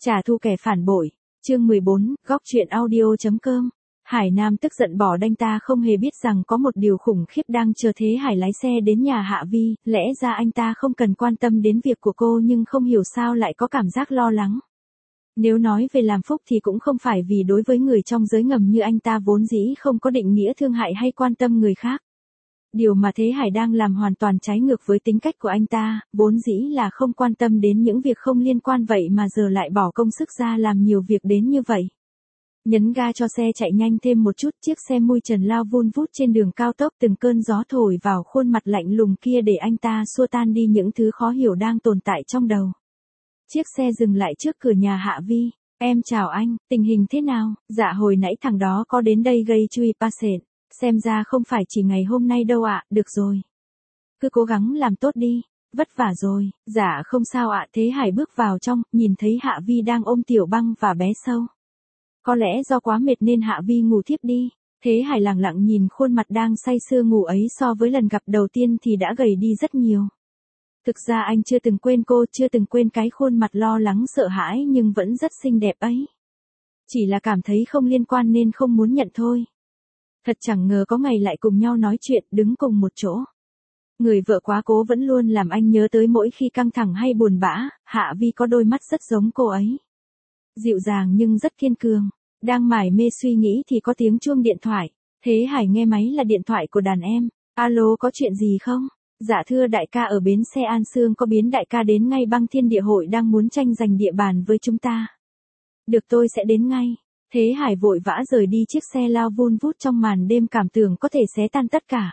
Trả thù kẻ phản bội. Chương 14, góc truyện audio.com. Hải Nam tức giận bỏ đanh, ta không hề biết rằng có một điều khủng khiếp đang chờ Thế Hải lái xe đến nhà Hạ Vi, lẽ ra anh ta không cần quan tâm đến việc của cô nhưng không hiểu sao lại có cảm giác lo lắng. Nếu nói về làm phúc thì cũng không phải, vì đối với người trong giới ngầm như anh ta vốn dĩ không có định nghĩa thương hại hay quan tâm người khác. Điều mà Thế Hải đang làm hoàn toàn trái ngược với tính cách của anh ta, vốn dĩ là không quan tâm đến những việc không liên quan vậy mà giờ lại bỏ công sức ra làm nhiều việc đến như vậy. Nhấn ga cho xe chạy nhanh thêm một chút, chiếc xe mui trần lao vun vút trên đường cao tốc, từng cơn gió thổi vào khuôn mặt lạnh lùng kia để anh ta xua tan đi những thứ khó hiểu đang tồn tại trong đầu. Chiếc xe dừng lại trước cửa nhà Hạ Vi. Em chào anh, tình hình thế nào? Dạ hồi nãy thằng đó có đến đây gây chui patient. Xem ra không phải chỉ ngày hôm nay đâu ạ, được rồi. Cứ cố gắng làm tốt đi, vất vả rồi. Dạ không sao ạ. Thế Hải bước vào trong, nhìn thấy Hạ Vi đang ôm Tiểu Băng và bé Sâu. Có lẽ do quá mệt nên Hạ Vi ngủ thiếp đi. Thế Hải lặng lặng nhìn khuôn mặt đang say sưa ngủ ấy, so với lần gặp đầu tiên thì đã gầy đi rất nhiều. Thực ra anh chưa từng quên cô, chưa từng quên cái khuôn mặt lo lắng sợ hãi nhưng vẫn rất xinh đẹp ấy. Chỉ là cảm thấy không liên quan nên không muốn nhận thôi. Thật chẳng ngờ có ngày lại cùng nhau nói chuyện, đứng cùng một chỗ. Người vợ quá cố vẫn luôn làm anh nhớ tới mỗi khi căng thẳng hay buồn bã. Hạ Vi có đôi mắt rất giống cô ấy. Dịu dàng nhưng rất kiên cường. Đang mải mê suy nghĩ thì có tiếng chuông điện thoại. Thế Hải nghe máy là điện thoại của đàn em. Alo, có chuyện gì không? Dạ thưa đại ca, ở bến xe An Sương có biến đại ca đến ngay, Băng Thiên Địa Hội đang muốn tranh giành địa bàn với chúng ta. Được, tôi sẽ đến ngay. Thế Hải vội vã rời đi, chiếc xe lao vun vút trong màn đêm cảm tưởng có thể xé tan tất cả.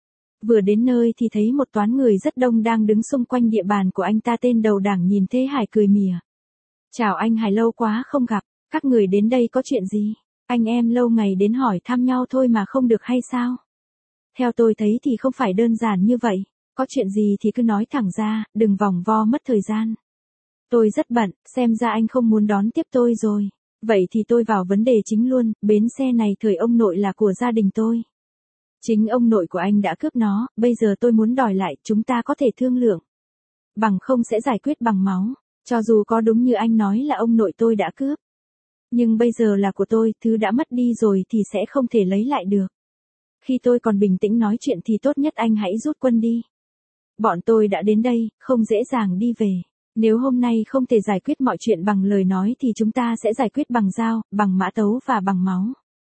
Vừa đến nơi thì thấy một toán người rất đông đang đứng xung quanh địa bàn của anh ta. Tên đầu đảng nhìn Thế Hải cười mỉa. Chào anh Hải, lâu quá không gặp, các người đến đây có chuyện gì? Anh em lâu ngày đến hỏi thăm nhau thôi mà không được hay sao? Theo tôi thấy thì không phải đơn giản như vậy, có chuyện gì thì cứ nói thẳng ra, đừng vòng vo mất thời gian. Tôi rất bận, xem ra anh không muốn đón tiếp tôi rồi. Vậy thì tôi vào vấn đề chính luôn, bến xe này thời ông nội là của gia đình tôi. Chính ông nội của anh đã cướp nó, bây giờ tôi muốn đòi lại, chúng ta có thể thương lượng. Bằng không sẽ giải quyết bằng máu, cho dù có đúng như anh nói là ông nội tôi đã cướp. Nhưng bây giờ là của tôi, thứ đã mất đi rồi thì sẽ không thể lấy lại được. Khi tôi còn bình tĩnh nói chuyện thì tốt nhất anh hãy rút quân đi. Bọn tôi đã đến đây, không dễ dàng đi về. Nếu hôm nay không thể giải quyết mọi chuyện bằng lời nói thì chúng ta sẽ giải quyết bằng dao, bằng mã tấu và bằng máu.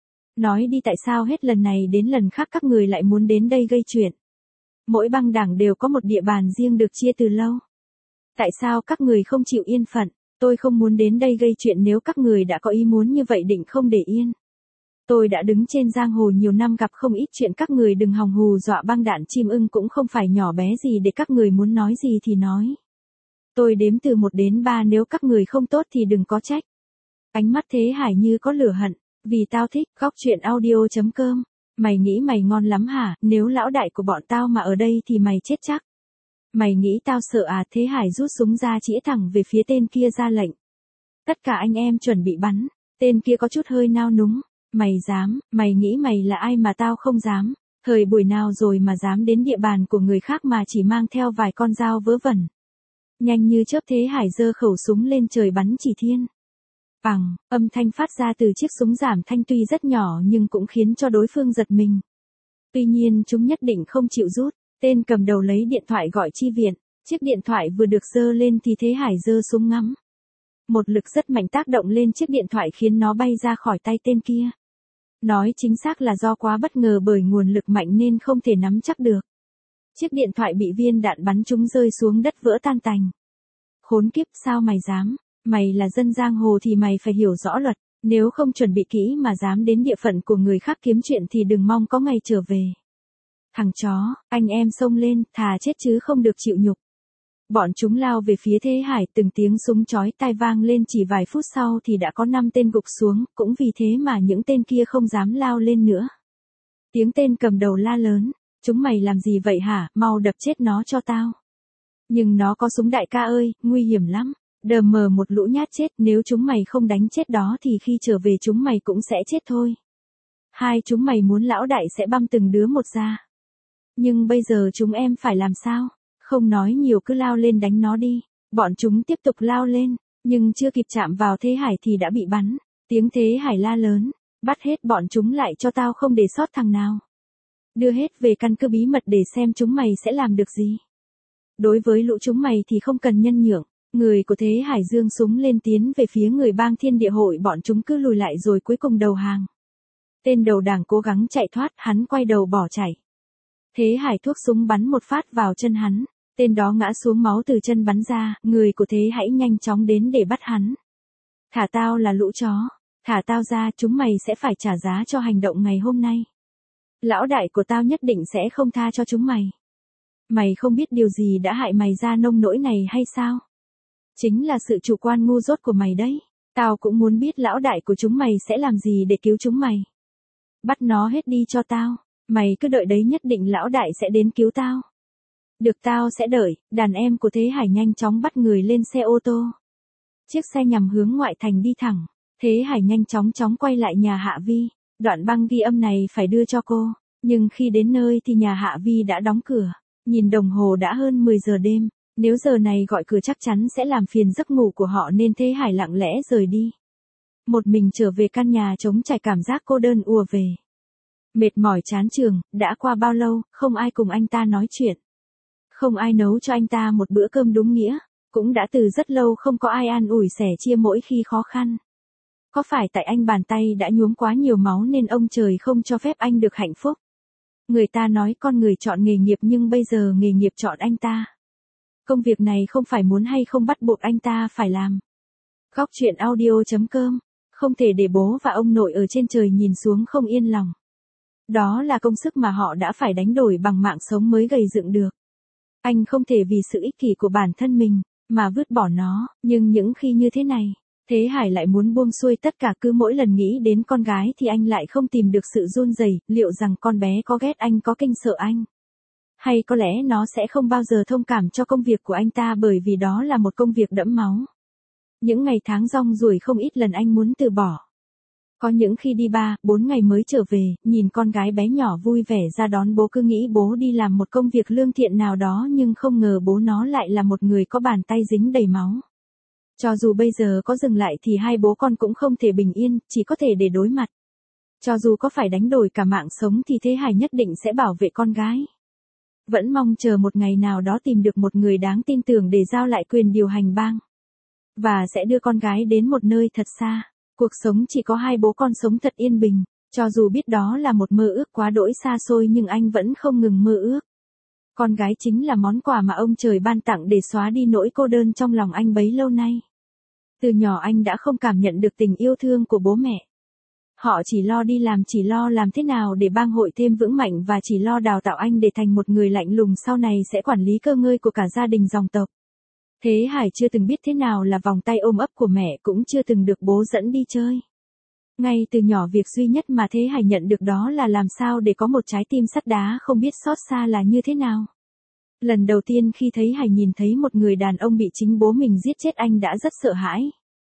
Nói đi, tại sao hết lần này đến lần khác các người lại muốn đến đây gây chuyện? Mỗi băng đảng đều có một địa bàn riêng được chia từ lâu. Tại sao các người không chịu yên phận? Tôi không muốn đến đây gây chuyện, nếu các người đã có ý muốn như vậy định không để yên. Tôi đã đứng trên giang hồ nhiều năm, gặp không ít chuyện, các người đừng hòng hù dọa. Băng đạn chim ưng cũng không phải nhỏ bé gì để các người muốn nói gì thì nói. Tôi đếm từ 1 đến 3, nếu các người không tốt thì đừng có trách. Ánh mắt Thế Hải như có lửa hận. Vì tao thích, góc truyện audio.com. Mày nghĩ mày ngon lắm hả? Nếu lão đại của bọn tao mà ở đây thì mày chết chắc. Mày nghĩ tao sợ à? Thế Hải rút súng ra chĩa thẳng về phía tên kia, ra lệnh. Tất cả anh em chuẩn bị bắn. Tên kia có chút hơi nao núng. Mày dám, mày nghĩ mày là ai mà tao không dám? Thời buổi nào rồi mà dám đến địa bàn của người khác mà chỉ mang theo vài con dao vớ vẩn. Nhanh như chớp Thế Hải giơ khẩu súng lên trời bắn chỉ thiên. Bằng, âm thanh phát ra từ chiếc súng giảm thanh tuy rất nhỏ nhưng cũng khiến cho đối phương giật mình. Tuy nhiên chúng nhất định không chịu rút. Tên cầm đầu lấy điện thoại gọi chi viện. Chiếc điện thoại vừa được giơ lên thì Thế Hải giơ súng ngắm. Một lực rất mạnh tác động lên chiếc điện thoại khiến nó bay ra khỏi tay tên kia. Nói chính xác là do quá bất ngờ bởi nguồn lực mạnh nên không thể nắm chắc được. Chiếc điện thoại bị viên đạn bắn trúng rơi xuống đất vỡ tan tành. Khốn kiếp, sao mày dám? Mày là dân giang hồ thì mày phải hiểu rõ luật. Nếu không chuẩn bị kỹ mà dám đến địa phận của người khác kiếm chuyện thì đừng mong có ngày trở về. Thằng chó, anh em xông lên, thà chết chứ không được chịu nhục. Bọn chúng lao về phía Thế Hải, từng tiếng súng chói tai vang lên, chỉ vài phút sau thì đã có 5 tên gục xuống, cũng vì thế mà những tên kia không dám lao lên nữa. Tiếng tên cầm đầu la lớn, chúng mày làm gì vậy hả, mau đập chết nó cho tao. Nhưng nó có súng đại ca ơi, nguy hiểm lắm, đờ mờ một lũ nhát chết, nếu chúng mày không đánh chết đó thì khi trở về chúng mày cũng sẽ chết thôi. Hai chúng mày muốn lão đại sẽ băm từng đứa một ra. Nhưng bây giờ chúng em phải làm sao? Không nói nhiều, cứ lao lên đánh nó đi. Bọn chúng tiếp tục lao lên. Nhưng chưa kịp chạm vào Thế Hải thì đã bị bắn. Tiếng Thế Hải la lớn, bắt hết bọn chúng lại cho tao không để sót thằng nào. Đưa hết về căn cứ bí mật để xem chúng mày sẽ làm được gì. Đối với lũ chúng mày thì không cần nhân nhượng. Người của Thế Hải giương súng lên tiến về phía người bang Thiên Địa Hội, bọn chúng cứ lùi lại rồi cuối cùng đầu hàng. Tên đầu đảng cố gắng chạy thoát, hắn quay đầu bỏ chạy. Thế Hải thuốc súng bắn một phát vào chân hắn. Tên đó ngã xuống, máu từ chân bắn ra, người của Thế Hải nhanh chóng đến để bắt hắn. Thả tao là lũ chó. Thả tao ra, chúng mày sẽ phải trả giá cho hành động ngày hôm nay. Lão đại của tao nhất định sẽ không tha cho chúng mày. Mày không biết điều gì đã hại mày ra nông nỗi này hay sao? Chính là sự chủ quan ngu dốt của mày đấy. Tao cũng muốn biết lão đại của chúng mày sẽ làm gì để cứu chúng mày. Bắt nó hết đi cho tao. Mày cứ đợi đấy, nhất định lão đại sẽ đến cứu tao. Được, tao sẽ đợi. Đàn em của Thế Hải nhanh chóng bắt người lên xe ô tô. Chiếc xe nhằm hướng ngoại thành đi thẳng. Thế Hải nhanh chóng quay lại nhà Hạ Vi. Đoạn băng ghi âm này phải đưa cho cô. Nhưng khi đến nơi thì nhà Hạ Vi đã đóng cửa. Nhìn đồng hồ đã hơn 10 giờ đêm. Nếu giờ này gọi cửa chắc chắn sẽ làm phiền giấc ngủ của họ, nên Thế Hải lặng lẽ rời đi. Một mình trở về căn nhà trống trải, cảm giác cô đơn ùa về. Mệt mỏi chán chường, đã qua bao lâu, không ai cùng anh ta nói chuyện. Không ai nấu cho anh ta một bữa cơm đúng nghĩa. Cũng đã từ rất lâu không có ai an ủi sẻ chia mỗi khi khó khăn. Có phải tại anh bàn tay đã nhuốm quá nhiều máu nên ông trời không cho phép anh được hạnh phúc? Người ta nói con người chọn nghề nghiệp, nhưng bây giờ nghề nghiệp chọn anh ta. Công việc này không phải muốn hay không bắt buộc anh ta phải làm. Góc truyện audio.com. Không thể để bố và ông nội ở trên trời nhìn xuống không yên lòng. Đó là công sức mà họ đã phải đánh đổi bằng mạng sống mới gầy dựng được. Anh không thể vì sự ích kỷ của bản thân mình mà vứt bỏ nó, nhưng những khi như thế này, Thế Hải lại muốn buông xuôi tất cả. Cứ mỗi lần nghĩ đến con gái thì anh lại không tìm được sự run rẩy. Liệu rằng con bé có ghét anh, có kinh sợ anh? Hay có lẽ nó sẽ không bao giờ thông cảm cho công việc của anh ta, bởi vì đó là một công việc đẫm máu. Những ngày tháng rong ruổi, không ít lần anh muốn từ bỏ. Có những khi đi 3-4 ngày mới trở về, nhìn con gái bé nhỏ vui vẻ ra đón bố, cứ nghĩ bố đi làm một công việc lương thiện nào đó, nhưng không ngờ bố nó lại là một người có bàn tay dính đầy máu. Cho dù bây giờ có dừng lại thì hai bố con cũng không thể bình yên, chỉ có thể để đối mặt. Cho dù có phải đánh đổi cả mạng sống thì Thế Hải nhất định sẽ bảo vệ con gái. Vẫn mong chờ một ngày nào đó tìm được một người đáng tin tưởng để giao lại quyền điều hành bang. Và sẽ đưa con gái đến một nơi thật xa. Cuộc sống chỉ có hai bố con sống thật yên bình. Cho dù biết đó là một mơ ước quá đỗi xa xôi, nhưng anh vẫn không ngừng mơ ước. Con gái chính là món quà mà ông trời ban tặng để xóa đi nỗi cô đơn trong lòng anh bấy lâu nay. Từ nhỏ anh đã không cảm nhận được tình yêu thương của bố mẹ. Họ chỉ lo đi làm, chỉ lo làm thế nào để bang hội thêm vững mạnh, và chỉ lo đào tạo anh để thành một người lạnh lùng sau này sẽ quản lý cơ ngơi của cả gia đình dòng tộc. Thế Hải chưa từng biết thế nào là vòng tay ôm ấp của mẹ, cũng chưa từng được bố dẫn đi chơi. Ngay từ nhỏ, việc duy nhất mà Thế Hải nhận được đó là làm sao để có một trái tim sắt đá không biết xót xa là như thế nào. Lần đầu tiên khi thấy Hải nhìn thấy một người đàn ông bị chính bố mình giết chết, anh đã rất sợ hãi.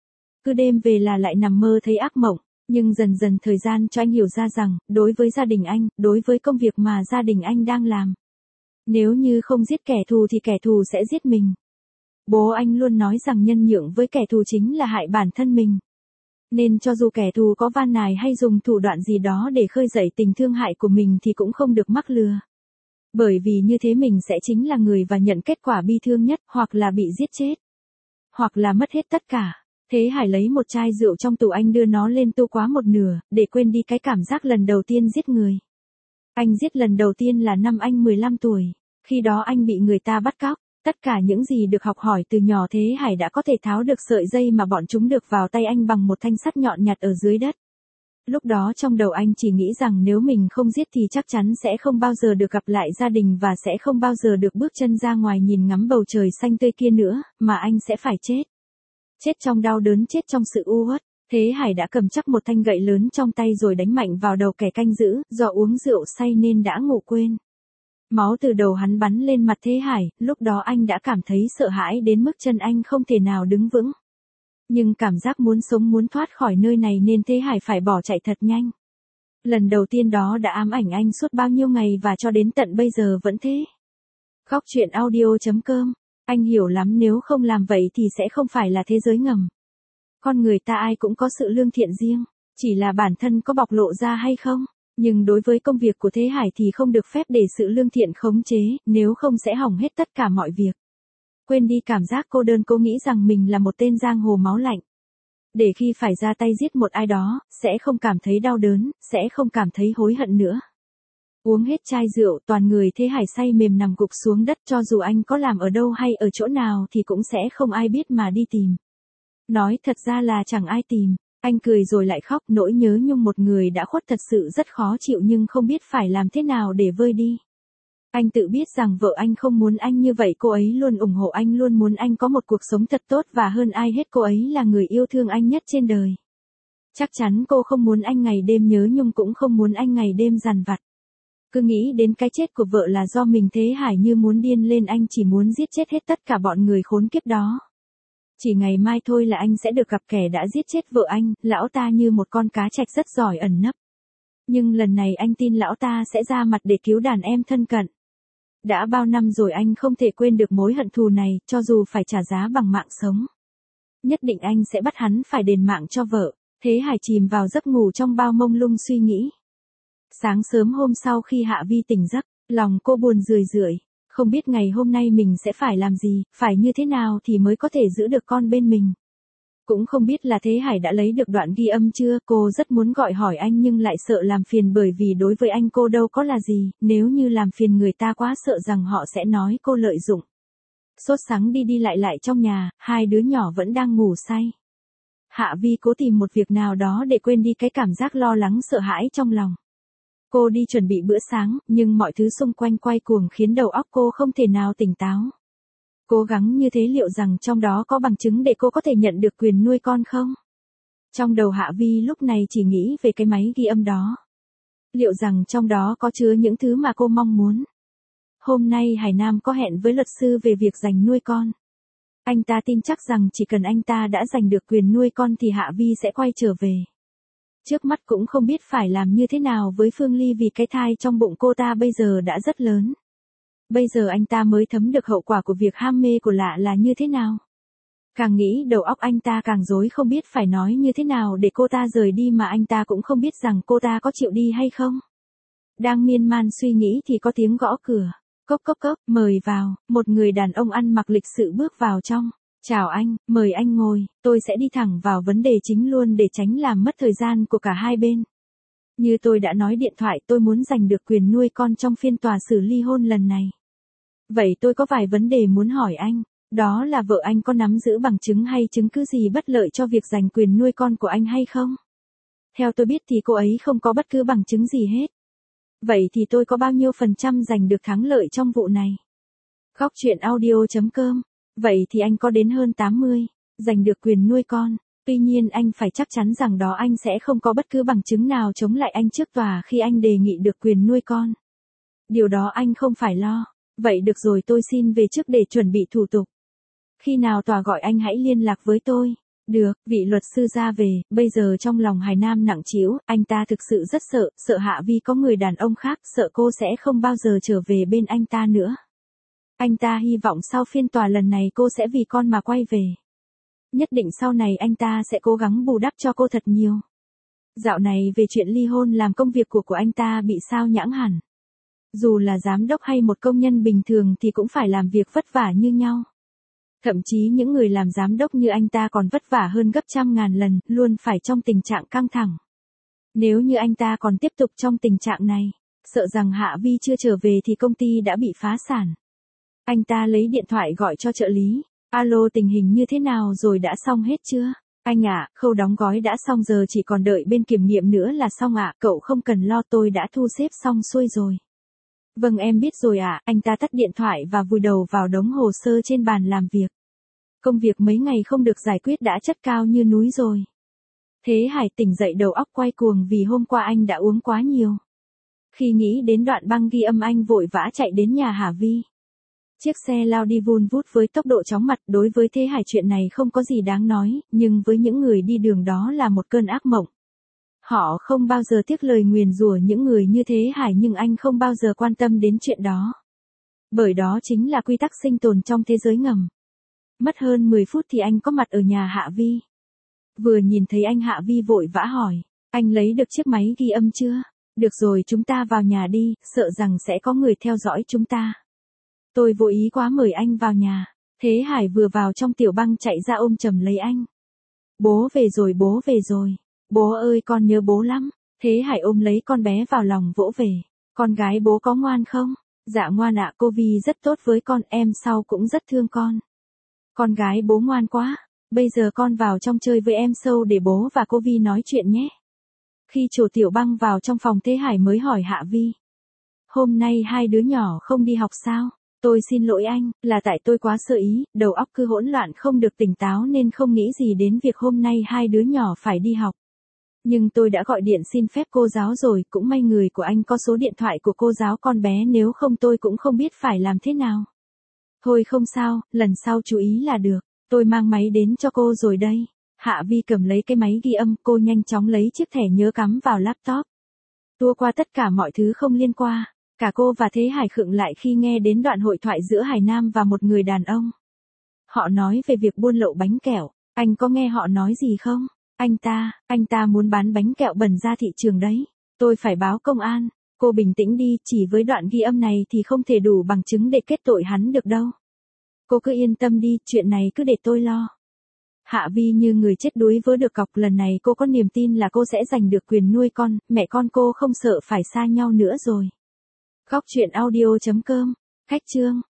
Cứ đêm về là lại nằm mơ thấy ác mộng. Nhưng dần dần thời gian cho anh hiểu ra rằng, đối với gia đình anh, đối với công việc mà gia đình anh đang làm, nếu như không giết kẻ thù thì kẻ thù sẽ giết mình. Bố anh luôn nói rằng nhân nhượng với kẻ thù chính là hại bản thân mình. Nên cho dù kẻ thù có van nài hay dùng thủ đoạn gì đó để khơi dậy tình thương hại của mình thì cũng không được mắc lừa. Bởi vì như thế mình sẽ chính là người và nhận kết quả bi thương nhất, hoặc là bị giết chết, hoặc là mất hết tất cả. Thế Hải lấy một chai rượu trong tủ, anh đưa nó lên tô quá một nửa, để quên đi cái cảm giác lần đầu tiên giết người. Anh giết lần đầu tiên là năm anh 15 tuổi. Khi đó anh bị người ta bắt cóc. Tất cả những gì được học hỏi từ nhỏ, Thế Hải đã có thể tháo được sợi dây mà bọn chúng được vào tay anh bằng một thanh sắt nhọn nhặt ở dưới đất. Lúc đó trong đầu anh chỉ nghĩ rằng nếu mình không giết thì chắc chắn sẽ không bao giờ được gặp lại gia đình, và sẽ không bao giờ được bước chân ra ngoài nhìn ngắm bầu trời xanh tươi kia nữa, mà anh sẽ phải chết. Chết trong đau đớn, chết trong sự u uất. Thế Hải đã cầm chắc một thanh gậy lớn trong tay rồi đánh mạnh vào đầu kẻ canh giữ, do uống rượu say nên đã ngủ quên. Máu từ đầu hắn bắn lên mặt Thế Hải, lúc đó anh đã cảm thấy sợ hãi đến mức chân anh không thể nào đứng vững. Nhưng cảm giác muốn sống, muốn thoát khỏi nơi này nên Thế Hải phải bỏ chạy thật nhanh. Lần đầu tiên đó đã ám ảnh anh suốt bao nhiêu ngày và cho đến tận bây giờ vẫn thế. Góc truyện audio.com Anh hiểu lắm, nếu không làm vậy thì sẽ không phải là thế giới ngầm. Con người ta ai cũng có sự lương thiện riêng, chỉ là bản thân có bộc lộ ra hay không. Nhưng đối với công việc của Thế Hải thì không được phép để sự lương thiện khống chế, nếu không sẽ hỏng hết tất cả mọi việc. Quên đi cảm giác cô đơn, cô nghĩ rằng mình là một tên giang hồ máu lạnh. Để khi phải ra tay giết một ai đó, sẽ không cảm thấy đau đớn, sẽ không cảm thấy hối hận nữa. Uống hết chai rượu, toàn người Thế Hải say mềm nằm gục xuống đất, cho dù anh có làm ở đâu hay ở chỗ nào thì cũng sẽ không ai biết mà đi tìm. Nói thật ra là chẳng ai tìm. Anh cười rồi lại khóc, nỗi nhớ nhung một người đã khuất thật sự rất khó chịu nhưng không biết phải làm thế nào để vơi đi. Anh tự biết rằng vợ anh không muốn anh như vậy, cô ấy luôn ủng hộ anh, luôn muốn anh có một cuộc sống thật tốt và hơn ai hết cô ấy là người yêu thương anh nhất trên đời. Chắc chắn cô không muốn anh ngày đêm nhớ nhung, cũng không muốn anh ngày đêm dằn vặt. Cứ nghĩ đến cái chết của vợ là do mình, Thế Hải như muốn điên lên, anh chỉ muốn giết chết hết tất cả bọn người khốn kiếp đó. Chỉ ngày mai thôi là anh sẽ được gặp kẻ đã giết chết vợ anh, lão ta như một con cá trạch rất giỏi ẩn nấp. Nhưng lần này anh tin lão ta sẽ ra mặt để cứu đàn em thân cận. Đã bao năm rồi anh không thể quên được mối hận thù này, cho dù phải trả giá bằng mạng sống. Nhất định anh sẽ bắt hắn phải đền mạng cho vợ. Thế Hải chìm vào giấc ngủ trong bao mông lung suy nghĩ. Sáng sớm hôm sau khi Hạ Vi tỉnh giấc, lòng cô buồn rười rượi. Không biết ngày hôm nay mình sẽ phải làm gì, phải như thế nào thì mới có thể giữ được con bên mình. Cũng không biết là Thế Hải đã lấy được đoạn ghi âm chưa, cô rất muốn gọi hỏi anh nhưng lại sợ làm phiền, bởi vì đối với anh cô đâu có là gì, nếu như làm phiền người ta quá sợ rằng họ sẽ nói cô lợi dụng. Sốt sắng đi đi lại lại trong nhà, hai đứa nhỏ vẫn đang ngủ say. Hạ Vi cố tìm một việc nào đó để quên đi cái cảm giác lo lắng sợ hãi trong lòng. Cô đi chuẩn bị bữa sáng, nhưng mọi thứ xung quanh quay cuồng khiến đầu óc cô không thể nào tỉnh táo. Cố gắng như thế liệu rằng trong đó có bằng chứng để cô có thể nhận được quyền nuôi con không? Trong đầu Hạ Vi lúc này chỉ nghĩ về cái máy ghi âm đó. Liệu rằng trong đó có chứa những thứ mà cô mong muốn? Hôm nay Hải Nam có hẹn với luật sư về việc giành nuôi con. Anh ta tin chắc rằng chỉ cần anh ta đã giành được quyền nuôi con thì Hạ Vi sẽ quay trở về. Trước mắt cũng không biết phải làm như thế nào với Phương Ly vì cái thai trong bụng cô ta bây giờ đã rất lớn. Bây giờ anh ta mới thấm được hậu quả của việc ham mê của lạ là như thế nào. Càng nghĩ đầu óc anh ta càng rối, không biết phải nói như thế nào để cô ta rời đi, mà anh ta cũng không biết rằng cô ta có chịu đi hay không. Đang miên man suy nghĩ thì có tiếng gõ cửa. Cốc cốc cốc, mời vào, một người đàn ông ăn mặc lịch sự bước vào trong. Chào anh, mời anh ngồi, tôi sẽ đi thẳng vào vấn đề chính luôn để tránh làm mất thời gian của cả hai bên. Như tôi đã nói điện thoại, tôi muốn giành được quyền nuôi con trong phiên tòa xử ly hôn lần này. Vậy tôi có vài vấn đề muốn hỏi anh, đó là vợ anh có nắm giữ bằng chứng hay chứng cứ gì bất lợi cho việc giành quyền nuôi con của anh hay không? Theo tôi biết thì cô ấy không có bất cứ bằng chứng gì hết. Vậy thì tôi có bao nhiêu % giành được thắng lợi trong vụ này? Góc truyện audio.com. Vậy thì anh có đến hơn 80, giành được quyền nuôi con. Tuy nhiên anh phải chắc chắn rằng đó anh sẽ không có bất cứ bằng chứng nào chống lại anh trước tòa khi anh đề nghị được quyền nuôi con. Điều đó anh không phải lo. Vậy được rồi, tôi xin về trước để chuẩn bị thủ tục. Khi nào tòa gọi anh hãy liên lạc với tôi. Được, vị luật sư ra về, bây giờ trong lòng Hải Nam nặng trĩu, anh ta thực sự rất sợ Hạ Vi có người đàn ông khác, sợ cô sẽ không bao giờ trở về bên anh ta nữa. Anh ta hy vọng sau phiên tòa lần này cô sẽ vì con mà quay về. Nhất định sau này anh ta sẽ cố gắng bù đắp cho cô thật nhiều. Dạo này về chuyện ly hôn làm công việc của anh ta bị sao nhãng hẳn. Dù là giám đốc hay một công nhân bình thường thì cũng phải làm việc vất vả như nhau. Thậm chí những người làm giám đốc như anh ta còn vất vả hơn gấp trăm ngàn lần, luôn phải trong tình trạng căng thẳng. Nếu như anh ta còn tiếp tục trong tình trạng này, sợ rằng Hạ Vi chưa trở về thì công ty đã bị phá sản. Anh ta lấy điện thoại gọi cho trợ lý. Alo, tình hình như thế nào rồi, đã xong hết chưa? Anh ạ, khâu đóng gói đã xong, giờ chỉ còn đợi bên kiểm nghiệm nữa là xong ạ, cậu không cần lo, tôi đã thu xếp xong xuôi rồi. Vâng, em biết rồi ạ. Anh ta tắt điện thoại và vùi đầu vào đống hồ sơ trên bàn làm việc. Công việc mấy ngày không được giải quyết đã chất cao như núi rồi. Thế Hải tỉnh dậy đầu óc quay cuồng vì hôm qua anh đã uống quá nhiều. Khi nghĩ đến đoạn băng ghi âm, anh vội vã chạy đến nhà Hạ Vi. Chiếc xe lao đi vun vút với tốc độ chóng mặt. Đối với Thế Hải chuyện này không có gì đáng nói, nhưng với những người đi đường đó là một cơn ác mộng. Họ không bao giờ tiếc lời nguyền rủa những người như Thế Hải, nhưng anh không bao giờ quan tâm đến chuyện đó. Bởi đó chính là quy tắc sinh tồn trong thế giới ngầm. Mất hơn 10 phút thì anh có mặt ở nhà Hạ Vi. Vừa nhìn thấy anh Hạ Vi vội vã hỏi, anh lấy được chiếc máy ghi âm chưa? Được rồi chúng ta vào nhà đi, sợ rằng sẽ có người theo dõi chúng ta. Tôi vô ý quá mời anh vào nhà. Thế Hải vừa vào trong Tiểu Băng chạy ra ôm chầm lấy anh. Bố về rồi, bố về rồi. Bố ơi con nhớ bố lắm. Thế Hải ôm lấy con bé vào lòng vỗ về. Con gái bố có ngoan không? Dạ ngoan ạ, cô Vi rất tốt với con, em sau cũng rất thương con. Con gái bố ngoan quá. Bây giờ con vào trong chơi với em Sâu để bố và cô Vi nói chuyện nhé. Khi Trổ Tiểu Băng vào trong phòng Thế Hải mới hỏi Hạ Vi. Hôm nay hai đứa nhỏ không đi học sao? Tôi xin lỗi anh, là tại tôi quá sơ ý, đầu óc cứ hỗn loạn không được tỉnh táo nên không nghĩ gì đến việc hôm nay hai đứa nhỏ phải đi học. Nhưng tôi đã gọi điện xin phép cô giáo rồi, cũng may người của anh có số điện thoại của cô giáo con bé, nếu không tôi cũng không biết phải làm thế nào. Thôi không sao, lần sau chú ý là được, tôi mang máy đến cho cô rồi đây. Hạ Vi cầm lấy cái máy ghi âm, cô nhanh chóng lấy chiếc thẻ nhớ cắm vào laptop. Tua qua tất cả mọi thứ không liên quan. Cả cô và Thế Hải khựng lại khi nghe đến đoạn hội thoại giữa Hải Nam và một người đàn ông. Họ nói về việc buôn lậu bánh kẹo, anh có nghe họ nói gì không? Anh ta muốn bán bánh kẹo bẩn ra thị trường đấy. Tôi phải báo công an. Cô bình tĩnh đi, chỉ với đoạn ghi âm này thì không thể đủ bằng chứng để kết tội hắn được đâu. Cô cứ yên tâm đi, chuyện này cứ để tôi lo. Hạ Vi như người chết đuối vớ được cọc, lần này cô có niềm tin là cô sẽ giành được quyền nuôi con, mẹ con cô không sợ phải xa nhau nữa rồi. Góc truyện audio.com, Khách chương